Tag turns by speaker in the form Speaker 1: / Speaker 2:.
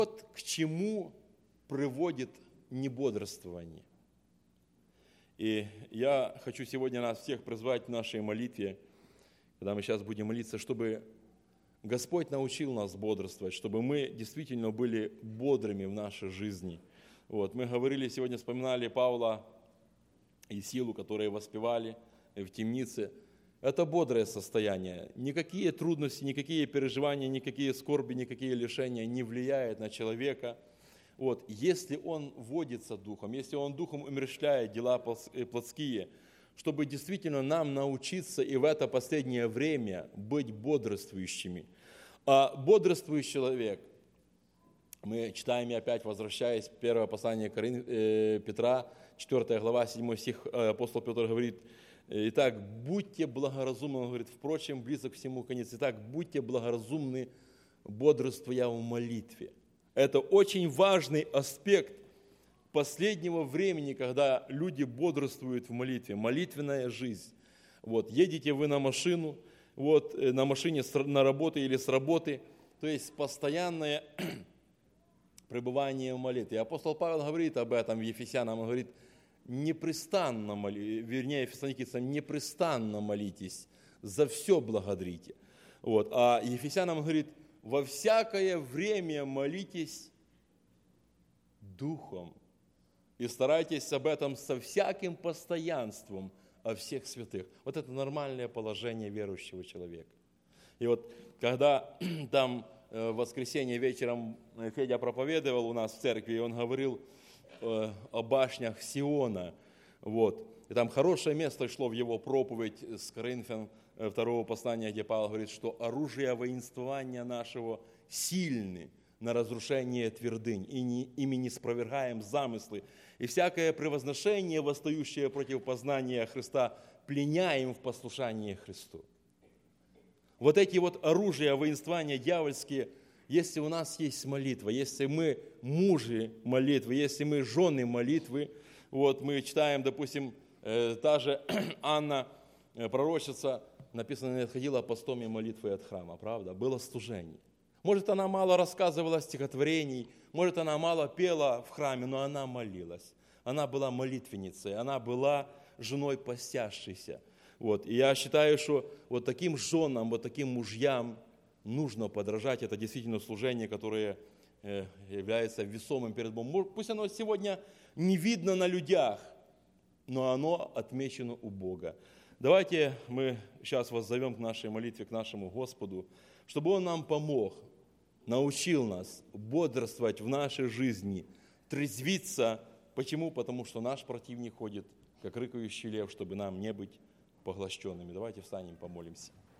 Speaker 1: Вот к чему приводит небодрствование. И я хочу сегодня нас всех призвать в нашей молитве, когда мы сейчас будем молиться, чтобы Господь научил нас бодрствовать, чтобы мы действительно были бодрыми в нашей жизни. Вот. Мы говорили сегодня, вспоминали Павла и Силу, которые воспевали в темнице. Это бодрое состояние. Никакие трудности, никакие переживания, никакие скорби, никакие лишения не влияют на человека. Вот. Если он водится духом, если он духом умерщвляет дела плотские, чтобы действительно нам научиться и в это последнее время быть бодрствующими. А бодрствующий человек, мы читаем и опять возвращаясь, первое послание Петра, 4 глава, 7 стих, апостол Петр говорит: «Итак, будьте благоразумны», он говорит, «впрочем, близок всему конец. Итак, будьте благоразумны, бодрствуя в молитве». Это очень важный аспект последнего времени, когда люди бодрствуют в молитве, молитвенная жизнь. Вот, едете вы на машину, вот, на машине на работу или с работы, то есть постоянное пребывание в молитве. И апостол Павел говорит об этом в Ефесянам, он говорит: непрестанно Фессалоникийцам, непрестанно молитесь, за все благодарите. Вот. А Ефесянам говорит: во всякое время молитесь духом и старайтесь об этом со всяким постоянством о всех святых. Вот это нормальное положение верующего человека. И вот когда там в воскресенье вечером Федя проповедовал у нас в церкви, и он говорил о башнях Сиона. Вот. И там хорошее место шло в его проповедь с Коринфян, второго послания, где Павел говорит, что оружие воинствования нашего сильны на разрушение твердынь, и ими не спровергаем замыслы. И всякое превозношение, восстающее против познания Христа, пленяем в послушании Христу. Вот эти вот оружия воинствования дьявольские, если у нас есть молитва, если мы мужи молитвы, если мы жены молитвы, вот мы читаем, допустим, та же Анна, пророчица, написано, не отходила постом и молитвой от храма, правда? Было служение. Может, она мало рассказывала стихотворений, может, она мало пела в храме, но она молилась. Она была молитвенницей, она была женой постящейся. Вот. И я считаю, что вот таким женам, вот таким мужьям нужно подражать. Это действительно служение, которое является весомым перед Богом. Пусть оно сегодня не видно на людях, но оно отмечено у Бога. Давайте мы сейчас воззовем к нашей молитве, к нашему Господу, чтобы Он нам помог, научил нас бодрствовать в нашей жизни, трезвиться. Почему? Потому что наш противник ходит, как рыкающий лев, чтобы нам не быть поглощенными. Давайте встанем, помолимся.